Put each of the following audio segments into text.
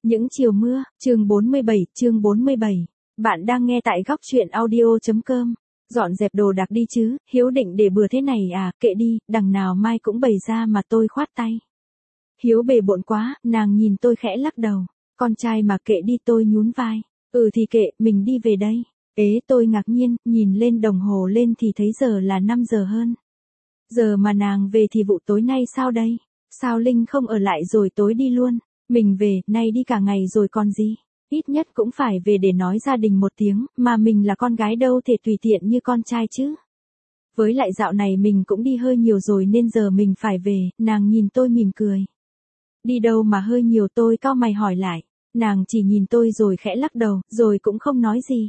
Những chiều mưa, chương 47. Bạn đang nghe tại góc truyện audio.com. Dọn dẹp đồ đạc đi chứ, Hiếu định để bừa thế này à, kệ đi, đằng nào mai cũng bày ra mà tôi khoát tay. Hiếu bề bộn quá, nàng nhìn tôi khẽ lắc đầu. Con trai mà kệ đi, tôi nhún vai. Ừ thì kệ, mình đi về đây. Ế, tôi ngạc nhiên, nhìn lên đồng hồ lên thì thấy giờ là 5 giờ hơn. Giờ mà nàng về thì vụ tối nay sao đây? Sao Linh không ở lại rồi tối đi luôn? Mình về, nay đi cả ngày rồi còn gì? Ít nhất cũng phải về để nói gia đình một tiếng, mà mình là con gái đâu thể tùy tiện như con trai chứ. Với lại dạo này mình cũng đi hơi nhiều rồi nên giờ mình phải về, nàng nhìn tôi mỉm cười. Đi đâu mà hơi nhiều, tôi cau mày hỏi lại. Nàng chỉ nhìn tôi rồi khẽ lắc đầu, rồi cũng không nói gì.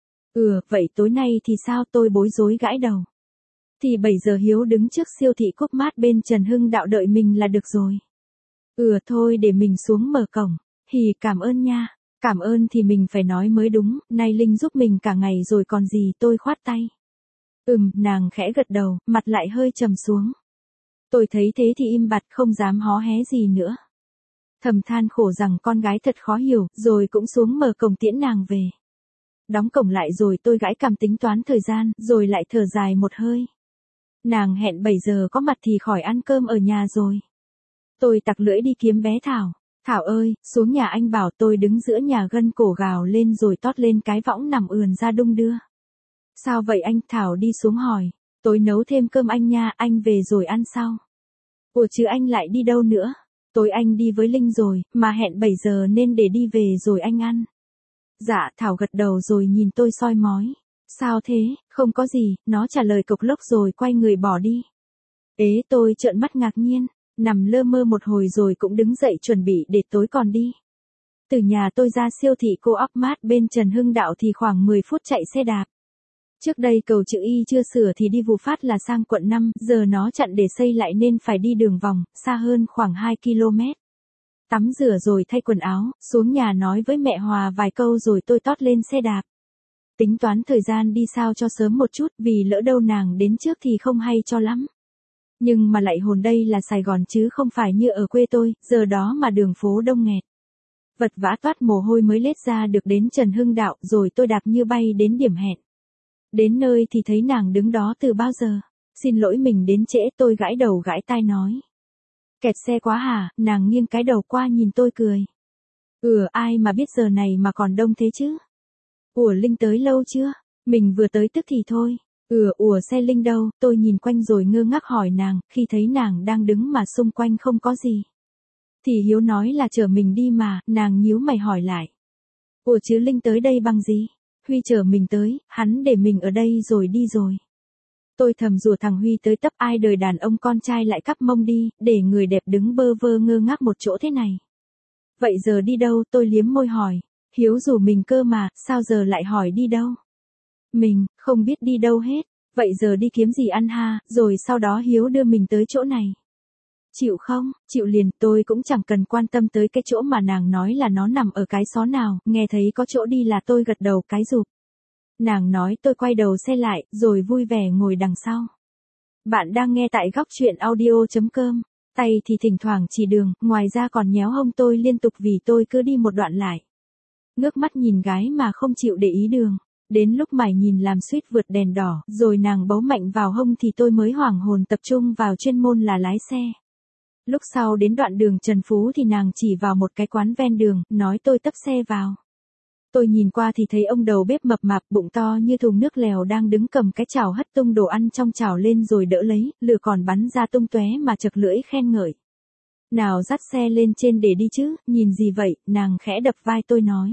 Vậy tối nay thì sao, tôi bối rối gãi đầu. Thì 7 giờ Hiếu đứng trước siêu thị Cúc Mát bên Trần Hưng Đạo đợi mình là được rồi. Thôi để mình xuống mở cổng. Cảm ơn nha. Cảm ơn thì mình phải nói mới đúng, nay Linh giúp mình cả ngày rồi còn gì, tôi khoát tay. Nàng khẽ gật đầu, mặt lại hơi trầm xuống. Tôi thấy thế thì im bặt không dám hó hé gì nữa. Thầm than khổ rằng con gái thật khó hiểu, rồi cũng xuống mở cổng tiễn nàng về. Đóng cổng lại rồi tôi gãi cằm tính toán thời gian, rồi lại thở dài một hơi. Nàng hẹn 7 giờ có mặt thì khỏi ăn cơm ở nhà rồi. Tôi tặc lưỡi đi kiếm bé Thảo. Thảo ơi, xuống nhà anh bảo. Tôi đứng giữa nhà gân cổ gào lên rồi tót lên cái võng nằm ườn ra đung đưa. Sao vậy anh? Thảo đi xuống hỏi. Tối nấu thêm cơm anh nha, anh về rồi ăn sau. Chứ anh lại đi đâu nữa? Tối anh đi với Linh rồi, mà hẹn 7 giờ nên để đi về rồi anh ăn. Dạ, Thảo gật đầu rồi nhìn tôi soi mói. Sao thế? Không có gì, nó trả lời cộc lốc rồi quay người bỏ đi. Tôi trợn mắt ngạc nhiên, nằm lơ mơ một hồi rồi cũng đứng dậy chuẩn bị để tối còn đi. Từ nhà tôi ra siêu thị Co-op Mart bên Trần Hưng Đạo thì khoảng 10 phút chạy xe đạp. Trước đây cầu chữ Y chưa sửa thì đi vụ phát là sang quận 5, giờ nó chặn để xây lại nên phải đi đường vòng, xa hơn khoảng 2 km. Tắm rửa rồi thay quần áo, xuống nhà nói với mẹ Hòa vài câu rồi tôi tót lên xe đạp. Tính toán thời gian đi sao cho sớm một chút vì lỡ đâu nàng đến trước thì không hay cho lắm. Nhưng mà lại hồn đây là Sài Gòn chứ không phải như ở quê tôi, giờ đó mà đường phố đông nghẹt. Vật vã toát mồ hôi mới lết ra được đến Trần Hưng Đạo rồi tôi đạp như bay đến điểm hẹn. Đến nơi thì thấy nàng đứng đó từ bao giờ. Xin lỗi mình đến trễ, tôi gãi đầu gãi tai nói. Kẹt xe quá hả? Nàng nghiêng cái đầu qua nhìn tôi cười. Ai mà biết giờ này mà còn đông thế chứ? Linh tới lâu chưa? Mình vừa tới tức thì thôi. Xe Linh đâu? Tôi nhìn quanh rồi ngơ ngác hỏi nàng, khi thấy nàng đang đứng mà xung quanh không có gì. Thì Hiếu nói là chở mình đi mà, nàng nhíu mày hỏi lại. Chứ Linh tới đây bằng gì? Huy chở mình tới, hắn để mình ở đây rồi đi rồi. Tôi thầm rủa thằng Huy tới tấp, ai đời đàn ông con trai lại cắp mông đi, để người đẹp đứng bơ vơ ngơ ngác một chỗ thế này. Vậy giờ đi đâu? Tôi liếm môi hỏi. Hiếu rủ mình cơ mà, sao giờ lại hỏi đi đâu? Mình, không biết đi đâu hết. Vậy giờ đi kiếm gì ăn ha, rồi sau đó Hiếu đưa mình tới chỗ này. Chịu không? Chịu liền, tôi cũng chẳng cần quan tâm tới cái chỗ mà nàng nói là nó nằm ở cái xó nào, nghe thấy có chỗ đi là tôi gật đầu cái rụp. Nàng nói tôi quay đầu xe lại, rồi vui vẻ ngồi đằng sau. Bạn đang nghe tại góc truyện audio.com. Tay thì thỉnh thoảng chỉ đường, ngoài ra còn nhéo hông tôi liên tục vì tôi cứ đi một đoạn lại. Ngước mắt nhìn gái mà không chịu để ý đường. Đến lúc mải nhìn làm suýt vượt đèn đỏ, rồi nàng bấu mạnh vào hông thì tôi mới hoảng hồn tập trung vào chuyên môn là lái xe. Lúc sau đến đoạn đường Trần Phú thì nàng chỉ vào một cái quán ven đường, nói tôi tấp xe vào. Tôi nhìn qua thì thấy ông đầu bếp mập mạp bụng to như thùng nước lèo đang đứng cầm cái chảo hất tung đồ ăn trong chảo lên rồi đỡ lấy, lửa còn bắn ra tung tóe mà chật lưỡi khen ngợi. Nào dắt xe lên trên để đi chứ, nhìn gì vậy? Nàng khẽ đập vai tôi nói.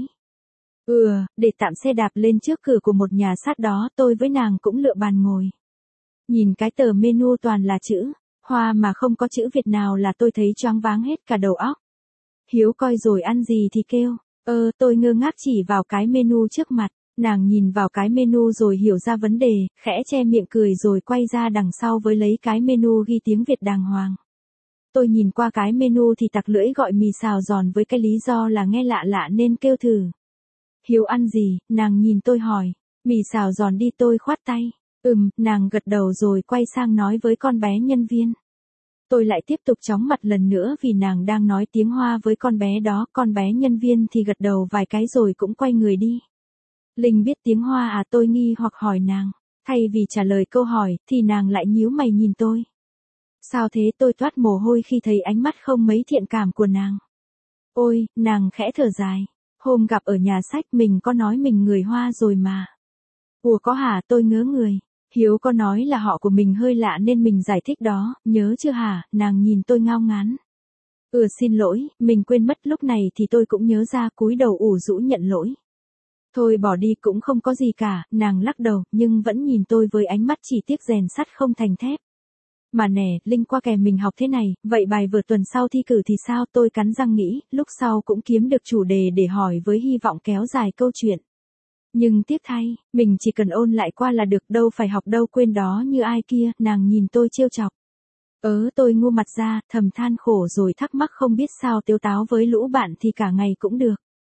Để tạm xe đạp lên trước cửa của một nhà sát đó, tôi với nàng cũng lựa bàn ngồi. Nhìn cái tờ menu toàn là chữ Hoa mà không có chữ Việt nào là tôi thấy choáng váng hết cả đầu óc. Hiếu coi rồi ăn gì thì kêu. Tôi ngơ ngác chỉ vào cái menu trước mặt, nàng nhìn vào cái menu rồi hiểu ra vấn đề, khẽ che miệng cười rồi quay ra đằng sau với lấy cái menu ghi tiếng Việt đàng hoàng. Tôi nhìn qua cái menu thì tặc lưỡi gọi mì xào giòn với cái lý do là nghe lạ lạ nên kêu thử. Hiếu ăn gì? Nàng nhìn tôi hỏi. Mì xào giòn đi, tôi khoát tay. Nàng gật đầu rồi quay sang nói với con bé nhân viên. Tôi lại tiếp tục chóng mặt lần nữa vì nàng đang nói tiếng Hoa với con bé đó, con bé nhân viên thì gật đầu vài cái rồi cũng quay người đi. Linh biết tiếng Hoa à, tôi nghi hoặc hỏi nàng. Thay vì trả lời câu hỏi, thì nàng lại nhíu mày nhìn tôi. Sao thế, tôi toát mồ hôi khi thấy ánh mắt không mấy thiện cảm của nàng. Ôi, nàng khẽ thở dài. Hôm gặp ở nhà sách mình có nói mình người Hoa rồi mà. Ủa có hả, tôi ngớ người. Hiếu có nói là họ của mình hơi lạ nên mình giải thích đó, nhớ chưa hả, nàng nhìn tôi ngao ngán. Xin lỗi, mình quên mất, lúc này thì tôi cũng nhớ ra, cúi đầu ủ rũ nhận lỗi. Thôi bỏ đi, cũng không có gì cả, nàng lắc đầu, nhưng vẫn nhìn tôi với ánh mắt chỉ tiếc rèn sắt không thành thép. Mà nè, Linh qua kèm mình học thế này, vậy bài vở tuần sau thi cử thì sao, tôi cắn răng nghĩ, lúc sau cũng kiếm được chủ đề để hỏi với hy vọng kéo dài câu chuyện. Nhưng tiếc thay, mình chỉ cần ôn lại qua là được, đâu phải học đâu quên đó như ai kia, nàng nhìn tôi trêu chọc. Tôi ngu mặt ra, thầm than khổ rồi thắc mắc không biết sao tếu táo với lũ bạn thì cả ngày cũng được.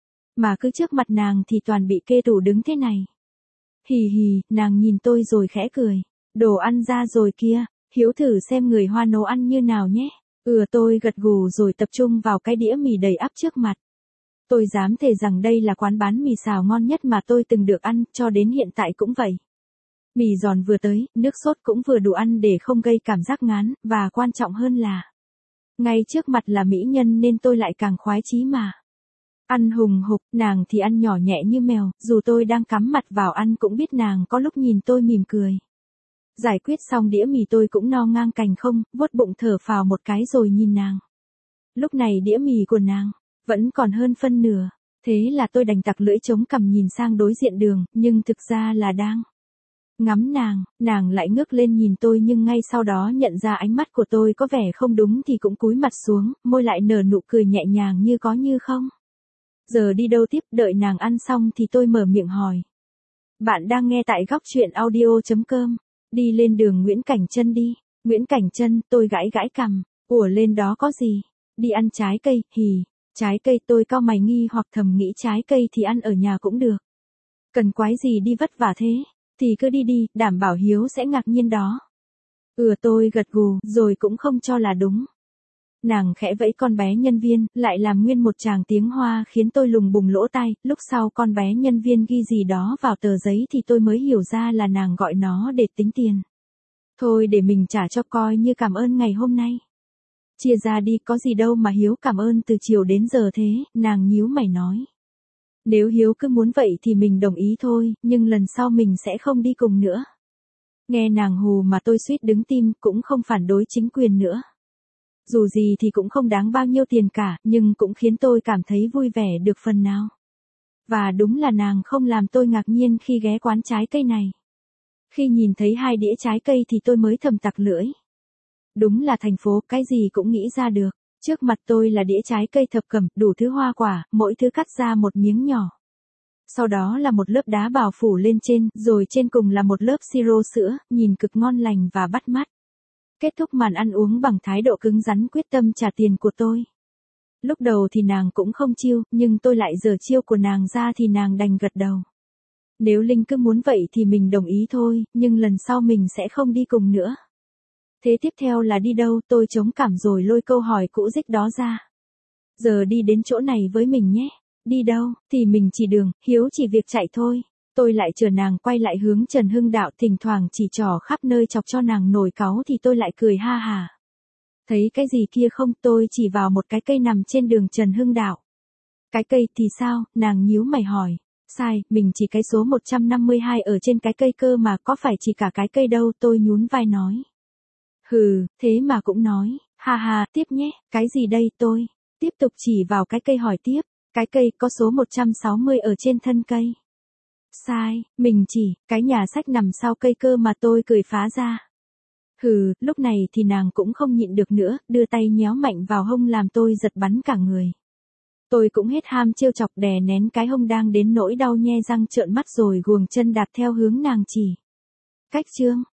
Mà cứ trước mặt nàng thì toàn bị kê tủ đứng thế này. Hì hì, nàng nhìn tôi rồi khẽ cười. Đồ ăn ra rồi kia, Hiếu thử xem người Hoa nấu ăn như nào nhé. Tôi gật gù rồi tập trung vào cái đĩa mì đầy ắp trước mặt. Tôi dám thề rằng đây là quán bán mì xào ngon nhất mà tôi từng được ăn, cho đến hiện tại cũng vậy. Mì giòn vừa tới, nước sốt cũng vừa đủ ăn để không gây cảm giác ngán, và quan trọng hơn là ngay trước mặt là mỹ nhân nên tôi lại càng khoái chí mà. Ăn hùng hục, nàng thì ăn nhỏ nhẹ như mèo, dù tôi đang cắm mặt vào ăn cũng biết nàng có lúc nhìn tôi mỉm cười. Giải quyết xong đĩa mì tôi cũng no ngang cành không, vuốt bụng thở phào một cái rồi nhìn nàng. Lúc này đĩa mì của nàng vẫn còn hơn phân nửa, thế là tôi đành tặc lưỡi chống cằm nhìn sang đối diện đường, nhưng thực ra là đang ngắm nàng lại ngước lên nhìn tôi nhưng ngay sau đó nhận ra ánh mắt của tôi có vẻ không đúng thì cũng cúi mặt xuống, môi lại nở nụ cười nhẹ nhàng như có như không. Giờ đi đâu tiếp, đợi nàng ăn xong thì tôi mở miệng hỏi. Bạn đang nghe tại góc truyện audio.com. Đi lên đường Nguyễn Cảnh Trân đi. Nguyễn Cảnh Trân, tôi gãi gãi cằm. Lên đó có gì? Đi ăn trái cây, hì. Trái cây, tôi cau mày nghi hoặc thầm nghĩ trái cây thì ăn ở nhà cũng được. Cần quái gì đi vất vả thế? Thì cứ đi đi, đảm bảo Hiếu sẽ ngạc nhiên đó. Tôi gật gù, rồi cũng không cho là đúng. Nàng khẽ vẫy con bé nhân viên, lại làm nguyên một tràng tiếng Hoa khiến tôi lùng bùng lỗ tai, lúc sau con bé nhân viên ghi gì đó vào tờ giấy thì tôi mới hiểu ra là nàng gọi nó để tính tiền. Thôi để mình trả cho coi như cảm ơn ngày hôm nay. Chia ra đi, có gì đâu mà Hiếu cảm ơn từ chiều đến giờ thế, nàng nhíu mày nói. Nếu Hiếu cứ muốn vậy thì mình đồng ý thôi, nhưng lần sau mình sẽ không đi cùng nữa. Nghe nàng hù mà tôi suýt đứng tim, cũng không phản đối chính quyền nữa. Dù gì thì cũng không đáng bao nhiêu tiền cả, nhưng cũng khiến tôi cảm thấy vui vẻ được phần nào. Và đúng là nàng không làm tôi ngạc nhiên khi ghé quán trái cây này. Khi nhìn thấy 2 đĩa trái cây thì tôi mới thầm tặc lưỡi. Đúng là thành phố, cái gì cũng nghĩ ra được. Trước mặt tôi là đĩa trái cây thập cẩm, đủ thứ hoa quả, mỗi thứ cắt ra một miếng nhỏ. Sau đó là một lớp đá bào phủ lên trên, rồi trên cùng là một lớp siro sữa, nhìn cực ngon lành và bắt mắt. Kết thúc màn ăn uống bằng thái độ cứng rắn quyết tâm trả tiền của tôi. Lúc đầu thì nàng cũng không chiêu, nhưng tôi lại giở chiêu của nàng ra thì nàng đành gật đầu. Nếu Linh cứ muốn vậy thì mình đồng ý thôi, nhưng lần sau mình sẽ không đi cùng nữa. Thế tiếp theo là đi đâu, tôi chống cảm rồi lôi câu hỏi cũ dích đó ra. Giờ đi đến chỗ này với mình nhé. Đi đâu, thì mình chỉ đường, Hiếu chỉ việc chạy thôi. Tôi lại chờ nàng quay lại hướng Trần Hưng Đạo, thỉnh thoảng chỉ trỏ khắp nơi chọc cho nàng nổi cáu thì tôi lại cười ha hà. Thấy cái gì kia không, tôi chỉ vào một cái cây nằm trên đường Trần Hưng Đạo. Cái cây thì sao, nàng nhíu mày hỏi. Sai, mình chỉ cái số 152 ở trên cái cây cơ mà, có phải chỉ cả cái cây đâu, tôi nhún vai nói. Hừ, thế mà cũng nói, ha ha, tiếp nhé, cái gì đây, tôi tiếp tục chỉ vào cái cây hỏi tiếp. Cái cây có số 160 ở trên thân cây. Sai, mình chỉ, cái nhà sách nằm sau cây cơ mà, tôi cười phá ra. Hừ, lúc này thì nàng cũng không nhịn được nữa, đưa tay nhéo mạnh vào hông làm tôi giật bắn cả người. Tôi cũng hết ham trêu chọc, đè nén cái hông đang đến nỗi đau nhe răng trợn mắt rồi guồng chân đạp theo hướng nàng chỉ. Cách chương